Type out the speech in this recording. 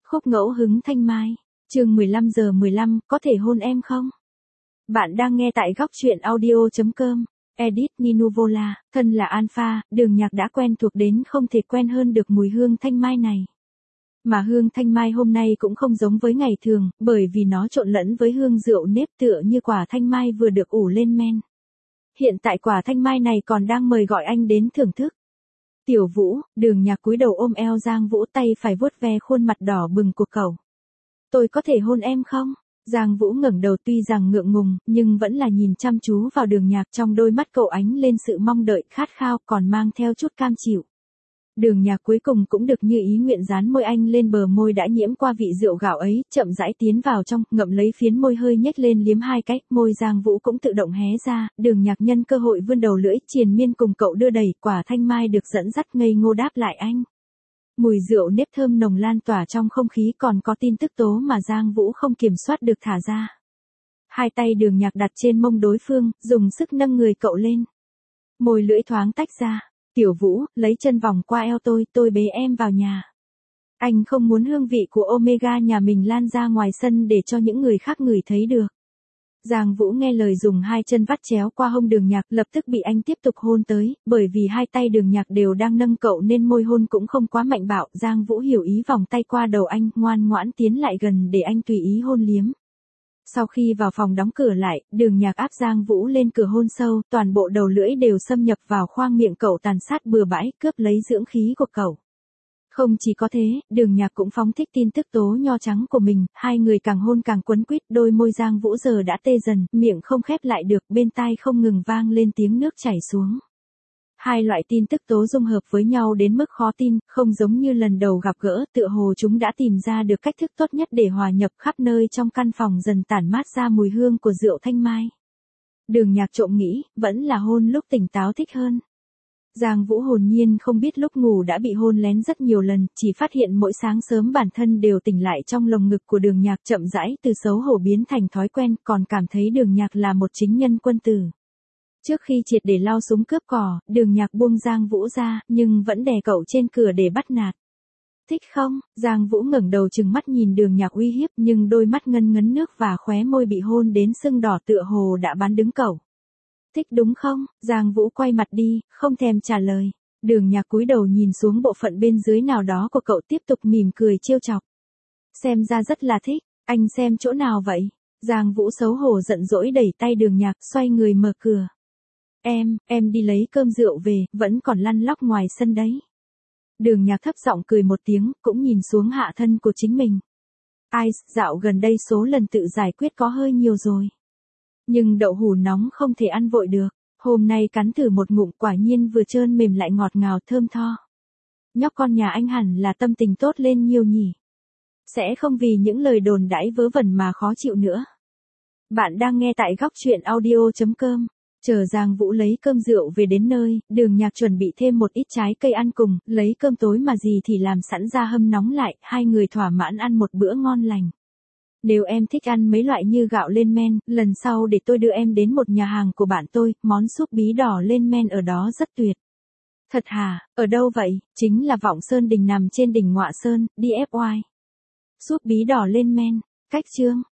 Khúc ngẫu hứng Thanh Mai, chương 15:15, có thể hôn em không? Bạn đang nghe tại góc truyện audio.com, edit Ninuvola, thân là Alpha, Đường Nhạc đã quen thuộc đến không thể quen hơn được mùi hương thanh mai này. Mà hương thanh mai hôm nay cũng không giống với ngày thường, bởi vì nó trộn lẫn với hương rượu nếp tựa như quả thanh mai vừa được ủ lên men. Hiện tại quả thanh mai này còn đang mời gọi anh đến thưởng thức. Tiểu Vũ, Đường Nhạc cúi đầu ôm eo Giang Vũ, tay phải vuốt ve khuôn mặt đỏ bừng của cậu. Tôi có thể hôn em không? Giang Vũ ngẩng đầu, tuy rằng ngượng ngùng, nhưng vẫn là nhìn chăm chú vào Đường Nhạc, trong đôi mắt cậu ánh lên sự mong đợi, khát khao, còn mang theo chút cam chịu. Đường Nhạc cuối cùng cũng được như ý nguyện, dán môi anh lên bờ môi đã nhiễm qua vị rượu gạo ấy, chậm rãi tiến vào trong, ngậm lấy phiến môi hơi nhếch lên liếm hai cái, môi Giang Vũ cũng tự động hé ra, Đường Nhạc nhân cơ hội vươn đầu lưỡi, triền miên cùng cậu đưa đẩy, quả thanh mai được dẫn dắt ngây ngô đáp lại anh. Mùi rượu nếp thơm nồng lan tỏa trong không khí, còn có tin tức tố mà Giang Vũ không kiểm soát được thả ra. Hai tay Đường Nhạc đặt trên mông đối phương, dùng sức nâng người cậu lên. Môi lưỡi thoáng tách ra. Tiểu Vũ, lấy chân vòng qua eo tôi bế em vào nhà. Anh không muốn hương vị của Omega nhà mình lan ra ngoài sân để cho những người khác ngửi thấy được. Giang Vũ nghe lời dùng hai chân vắt chéo qua hông Đường Nhạc, lập tức bị anh tiếp tục hôn tới, bởi vì hai tay Đường Nhạc đều đang nâng cậu nên môi hôn cũng không quá mạnh bạo. Giang Vũ hiểu ý, vòng tay qua đầu anh, ngoan ngoãn tiến lại gần để anh tùy ý hôn liếm. Sau khi vào phòng đóng cửa lại, Đường Nhạc áp Giang Vũ lên cửa hôn sâu, toàn bộ đầu lưỡi đều xâm nhập vào khoang miệng cậu, tàn sát bừa bãi, cướp lấy dưỡng khí của cậu. Không chỉ có thế, Đường Nhạc cũng phóng thích tin tức tố nho trắng của mình, hai người càng hôn càng quấn quýt, đôi môi Giang Vũ giờ đã tê dần, miệng không khép lại được, bên tai không ngừng vang lên tiếng nước chảy xuống. Hai loại tin tức tố dung hợp với nhau đến mức khó tin, không giống như lần đầu gặp gỡ, tựa hồ chúng đã tìm ra được cách thức tốt nhất để hòa nhập, khắp nơi trong căn phòng dần tản mát ra mùi hương của rượu thanh mai. Đường Nhạc trộm nghĩ, vẫn là hôn lúc tỉnh táo thích hơn. Giang Vũ hồn nhiên không biết lúc ngủ đã bị hôn lén rất nhiều lần, chỉ phát hiện mỗi sáng sớm bản thân đều tỉnh lại trong lồng ngực của Đường Nhạc, chậm rãi từ xấu hổ biến thành thói quen, còn cảm thấy Đường Nhạc là một chính nhân quân tử. Trước khi triệt để lao súng cướp cỏ, Đường Nhạc buông Giang Vũ ra, nhưng vẫn đè cậu trên cửa để bắt nạt. Thích không? Giang Vũ ngẩng đầu trừng mắt nhìn Đường Nhạc uy hiếp, nhưng đôi mắt ngấn ngấn nước và khóe môi bị hôn đến sưng đỏ tựa hồ đã bán đứng cậu. Thích đúng không? Giang Vũ quay mặt đi, không thèm trả lời. Đường Nhạc cúi đầu nhìn xuống bộ phận bên dưới nào đó của cậu, tiếp tục mỉm cười trêu chọc. Xem ra rất là thích, anh xem chỗ nào vậy? Giang Vũ xấu hổ giận dỗi đẩy tay Đường Nhạc, xoay người mở cửa. Em đi lấy cơm rượu về, vẫn còn lăn lóc ngoài sân đấy. Đường Nhạc thấp giọng cười một tiếng, cũng nhìn xuống hạ thân của chính mình. Ai, dạo gần đây số lần tự giải quyết có hơi nhiều rồi. Nhưng đậu hũ nóng không thể ăn vội được, hôm nay cắn thử một ngụm, quả nhiên vừa trơn mềm lại ngọt ngào thơm tho. Nhóc con nhà anh hẳn là tâm tình tốt lên nhiều nhỉ. Sẽ không vì những lời đồn đãi vớ vẩn mà khó chịu nữa. Bạn đang nghe tại góc truyện audio.com. Chờ Giang Vũ lấy cơm rượu về đến nơi, Đường Nhạc chuẩn bị thêm một ít trái cây ăn cùng, lấy cơm tối mà gì thì làm sẵn ra hâm nóng lại, hai người thỏa mãn ăn một bữa ngon lành. Nếu em thích ăn mấy loại như gạo lên men, lần sau để tôi đưa em đến một nhà hàng của bạn tôi, món súp bí đỏ lên men ở đó rất tuyệt. Thật hả, ở đâu vậy? Chính là Vọng Sơn Đình, nằm trên đỉnh Ngọa Sơn, DFY. Súp bí đỏ lên men, cách chương.